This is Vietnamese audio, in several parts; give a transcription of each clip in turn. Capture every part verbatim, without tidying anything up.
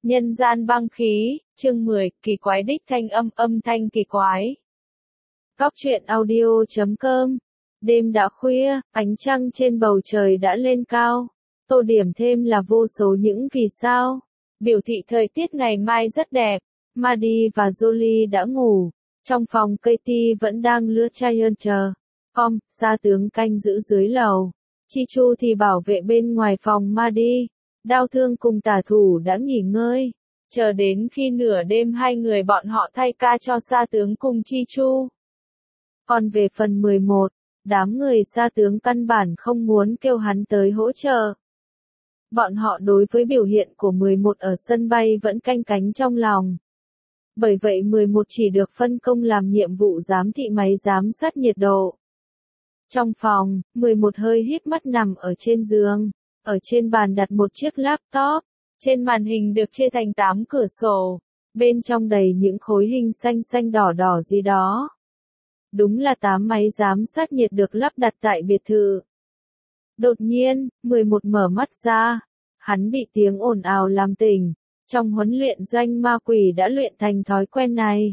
Nhân gian băng khí, chương mười, kỳ quái đích thanh âm, âm thanh kỳ quái. Góc truyện audio chấm com. Đêm đã khuya, ánh trăng trên bầu trời đã lên cao. Tô điểm thêm là vô số những vì sao. Biểu thị thời tiết ngày mai rất đẹp. Maddie và Jolie đã ngủ. Trong phòng Katie vẫn đang lướt Giant chờ. Com, xa tướng canh giữ dưới lầu. Chi Chu thì bảo vệ bên ngoài phòng Maddie. Đao thương cùng tả thủ đã nghỉ ngơi, chờ đến khi nửa đêm hai người bọn họ thay ca cho sa tướng cùng Chi Chu. Còn về phần mười một, đám người sa tướng căn bản không muốn kêu hắn tới hỗ trợ. Bọn họ đối với biểu hiện của mười một ở sân bay vẫn canh cánh trong lòng. Bởi vậy mười một chỉ được phân công làm nhiệm vụ giám thị máy giám sát nhiệt độ. Trong phòng, mười một hơi híp mắt nằm ở trên giường. Ở trên bàn đặt một chiếc laptop, trên màn hình được chia thành tám cửa sổ, bên trong đầy những khối hình xanh xanh đỏ đỏ gì đó. Đúng là tám máy giám sát nhiệt được lắp đặt tại biệt thự. Đột nhiên, mười một mở mắt ra, hắn bị tiếng ồn ào làm tỉnh, trong huấn luyện doanh ma quỷ đã luyện thành thói quen này.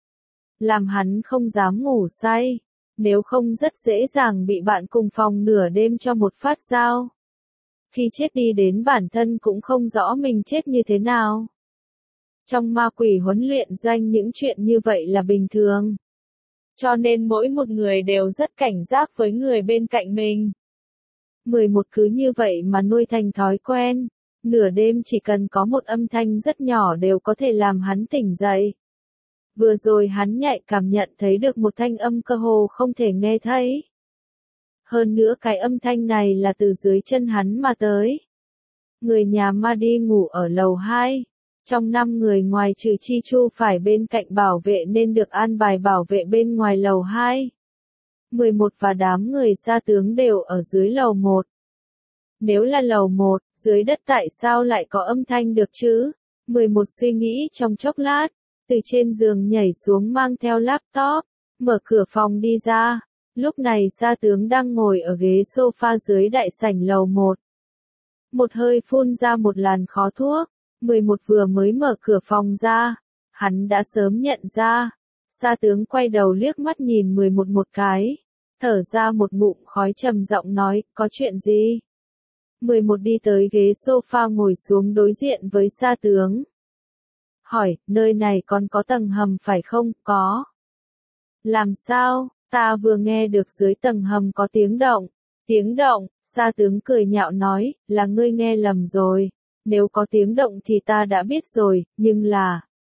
Làm hắn không dám ngủ say, nếu không rất dễ dàng bị bạn cùng phòng nửa đêm cho một phát dao. Khi chết đi đến bản thân cũng không rõ mình chết như thế nào. Trong ma quỷ huấn luyện doanh những chuyện như vậy là bình thường. Cho nên mỗi một người đều rất cảnh giác với người bên cạnh mình. mười một cứ như vậy mà nuôi thành thói quen. Nửa đêm chỉ cần có một âm thanh rất nhỏ đều có thể làm hắn tỉnh dậy. Vừa rồi hắn nhạy cảm nhận thấy được một thanh âm cơ hồ không thể nghe thấy. Hơn nữa cái âm thanh này là từ dưới chân hắn mà tới. Người nhà Maddie ngủ ở lầu hai. Trong năm người ngoài trừ Chi Chu phải bên cạnh bảo vệ nên được an bài bảo vệ bên ngoài lầu hai. mười một và đám người sa tướng đều ở dưới lầu một. Nếu là lầu một, dưới đất tại sao lại có âm thanh được chứ? mười một suy nghĩ trong chốc lát, từ trên giường nhảy xuống mang theo laptop, mở cửa phòng đi ra. Lúc này sa tướng đang ngồi ở ghế sofa dưới đại sảnh lầu một. Một hơi phun ra một làn khói thuốc, mười một vừa mới mở cửa phòng ra, hắn đã sớm nhận ra. Sa tướng quay đầu liếc mắt nhìn mười một một cái, thở ra một ngụm khói trầm giọng nói, có chuyện gì? mười một đi tới ghế sofa ngồi xuống đối diện với sa tướng. Hỏi, nơi này còn có tầng hầm phải không? Có. Làm sao? Ta vừa nghe được dưới tầng hầm có tiếng động. Tiếng động, sa tướng cười nhạo nói, là ngươi nghe lầm rồi. Nếu có tiếng động thì ta đã biết rồi, nhưng là...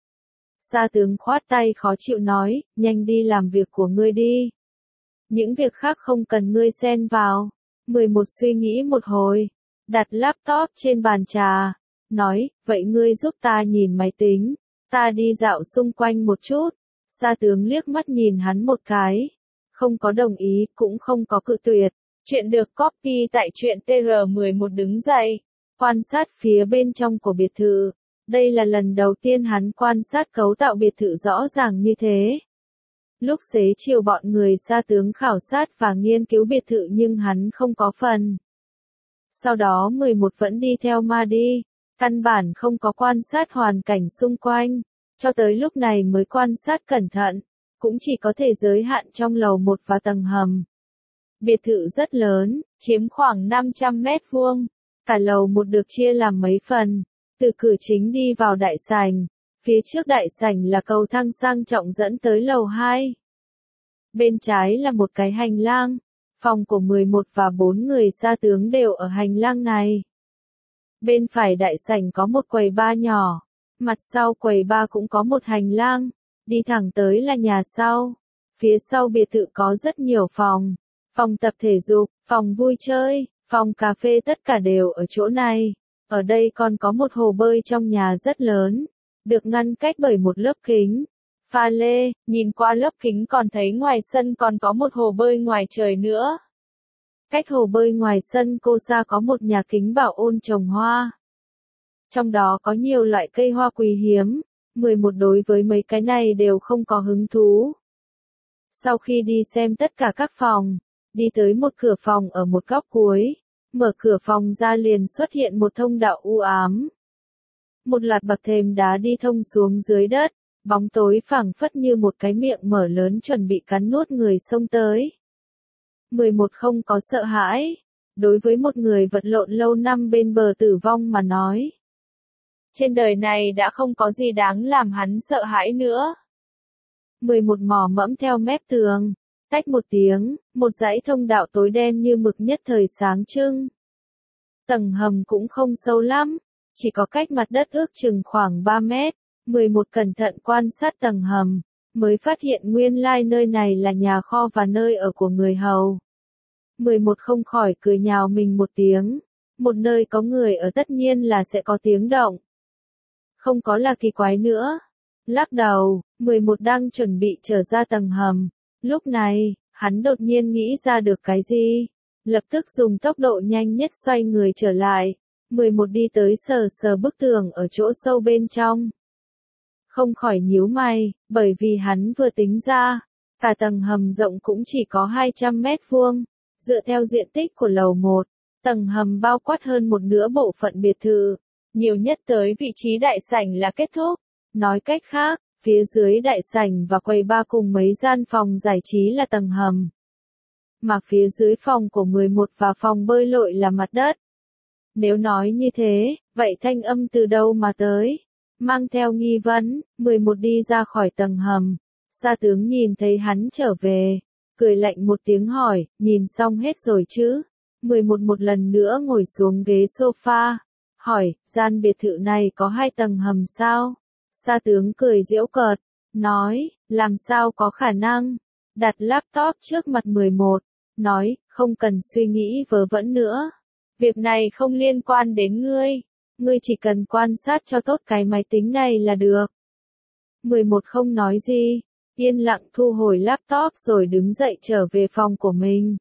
Sa tướng khoát tay khó chịu nói, nhanh đi làm việc của ngươi đi. Những việc khác không cần ngươi xen vào. mười một suy nghĩ một hồi, đặt laptop trên bàn trà, nói, vậy ngươi giúp ta nhìn máy tính, ta đi dạo xung quanh một chút. Sa tướng liếc mắt nhìn hắn một cái. Không có đồng ý, cũng không có cự tuyệt. Chuyện được copy tại truyện T R mười một đứng dậy. Quan sát phía bên trong của biệt thự. Đây là lần đầu tiên hắn quan sát cấu tạo biệt thự rõ ràng như thế. Lúc xế chiều bọn người sa tướng khảo sát và nghiên cứu biệt thự nhưng hắn không có phần. Sau đó mười một vẫn đi theo Maddie. Căn bản không có quan sát hoàn cảnh xung quanh. Cho tới lúc này mới quan sát cẩn thận. Cũng chỉ có thể giới hạn trong lầu một và tầng hầm. Biệt thự rất lớn, chiếm khoảng năm trăm mét vuông. Cả lầu một được chia làm mấy phần. Từ cửa chính đi vào đại sảnh. Phía trước đại sảnh là cầu thang sang trọng dẫn tới lầu hai. Bên trái là một cái hành lang. Phòng của mười một và bốn người sa tướng đều ở hành lang này. Bên phải đại sảnh có một quầy bar nhỏ. Mặt sau quầy bar cũng có một hành lang. Đi thẳng tới là nhà sau. Phía sau biệt thự có rất nhiều phòng. Phòng tập thể dục, phòng vui chơi, phòng cà phê tất cả đều ở chỗ này. Ở đây còn có một hồ bơi trong nhà rất lớn. Được ngăn cách bởi một lớp kính. Pha lê, nhìn qua lớp kính còn thấy ngoài sân còn có một hồ bơi ngoài trời nữa. Cách hồ bơi ngoài sân cô ra có một nhà kính bảo ôn trồng hoa. Trong đó có nhiều loại cây hoa quý hiếm. mười một đối với mấy cái này đều không có hứng thú. Sau khi đi xem tất cả các phòng, đi tới một cửa phòng ở một góc cuối, mở cửa phòng ra liền xuất hiện một thông đạo u ám. Một loạt bậc thềm đá đi thông xuống dưới đất, bóng tối phảng phất như một cái miệng mở lớn chuẩn bị cắn nuốt người xông tới. mười một không có sợ hãi. Đối với một người vật lộn lâu năm bên bờ tử vong mà nói, trên đời này đã không có gì đáng làm hắn sợ hãi nữa. mười một mò mẫm theo mép tường, tách một tiếng, một dãy thông đạo tối đen như mực nhất thời sáng trưng. Tầng hầm cũng không sâu lắm, chỉ có cách mặt đất ước chừng khoảng ba mét. mười một cẩn thận quan sát tầng hầm, mới phát hiện nguyên lai nơi này là nhà kho và nơi ở của người hầu. mười một không khỏi cười nhào mình một tiếng, một nơi có người ở tất nhiên là sẽ có tiếng động. Không có là kỳ quái nữa. Lắc đầu, mười một đang chuẩn bị trở ra tầng hầm. Lúc này, hắn đột nhiên nghĩ ra được cái gì. Lập tức dùng tốc độ nhanh nhất xoay người trở lại. mười một đi tới sờ sờ bức tường ở chỗ sâu bên trong. Không khỏi nhíu mày, bởi vì hắn vừa tính ra, cả tầng hầm rộng cũng chỉ có hai trăm mét vuông. Dựa theo diện tích của lầu một, tầng hầm bao quát hơn một nửa bộ phận biệt thự. Nhiều nhất tới vị trí đại sảnh là kết thúc. Nói cách khác, phía dưới đại sảnh và quầy bar cùng mấy gian phòng giải trí là tầng hầm. Mà phía dưới phòng của mười một và phòng bơi lội là mặt đất. Nếu nói như thế, vậy thanh âm từ đâu mà tới? Mang theo nghi vấn, mười một đi ra khỏi tầng hầm. Gia tướng nhìn thấy hắn trở về, cười lạnh một tiếng hỏi, nhìn xong hết rồi chứ? mười một một lần nữa ngồi xuống ghế sofa, hỏi, gian biệt thự này có hai tầng hầm sao? Gia tướng cười giễu cợt, nói, làm sao có khả năng? Đặt laptop trước mặt mười một, nói, không cần suy nghĩ vớ vẩn nữa. Việc này không liên quan đến ngươi. Ngươi chỉ cần quan sát cho tốt cái máy tính này là được. mười một không nói gì, yên lặng thu hồi laptop rồi đứng dậy trở về phòng của mình.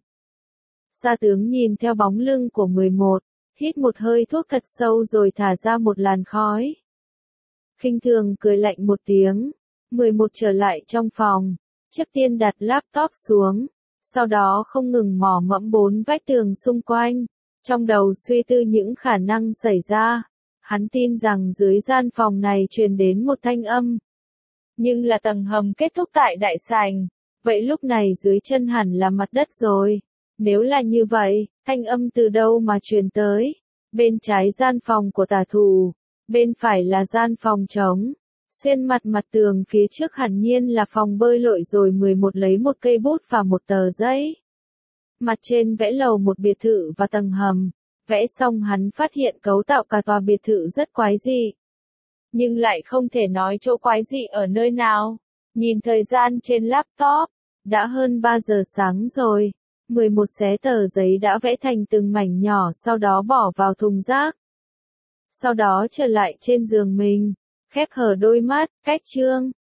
Gia tướng nhìn theo bóng lưng của mười một, hít một hơi thuốc thật sâu rồi thả ra một làn khói. Khinh thường cười lạnh một tiếng, mười một trở lại trong phòng, trước tiên đặt laptop xuống, sau đó không ngừng mò mẫm bốn vách tường xung quanh, trong đầu suy tư những khả năng xảy ra. Hắn tin rằng dưới gian phòng này truyền đến một thanh âm. Nhưng là tầng hầm kết thúc tại đại sảnh, vậy lúc này dưới chân hẳn là mặt đất rồi. Nếu là như vậy, thanh âm từ đâu mà truyền tới? Bên trái gian phòng của tả thủ, bên phải là gian phòng trống. Xuyên mặt mặt tường phía trước hẳn nhiên là phòng bơi lội rồi mười một lấy một cây bút và một tờ giấy. Mặt trên vẽ lầu một biệt thự và tầng hầm. Vẽ xong hắn phát hiện cấu tạo cả tòa biệt thự rất quái dị. Nhưng lại không thể nói chỗ quái dị ở nơi nào. Nhìn thời gian trên laptop, đã hơn ba giờ sáng rồi. mười một xé tờ giấy đã vẽ thành từng mảnh nhỏ sau đó bỏ vào thùng rác. Sau đó trở lại trên giường mình, khép hờ đôi mắt, cách chương.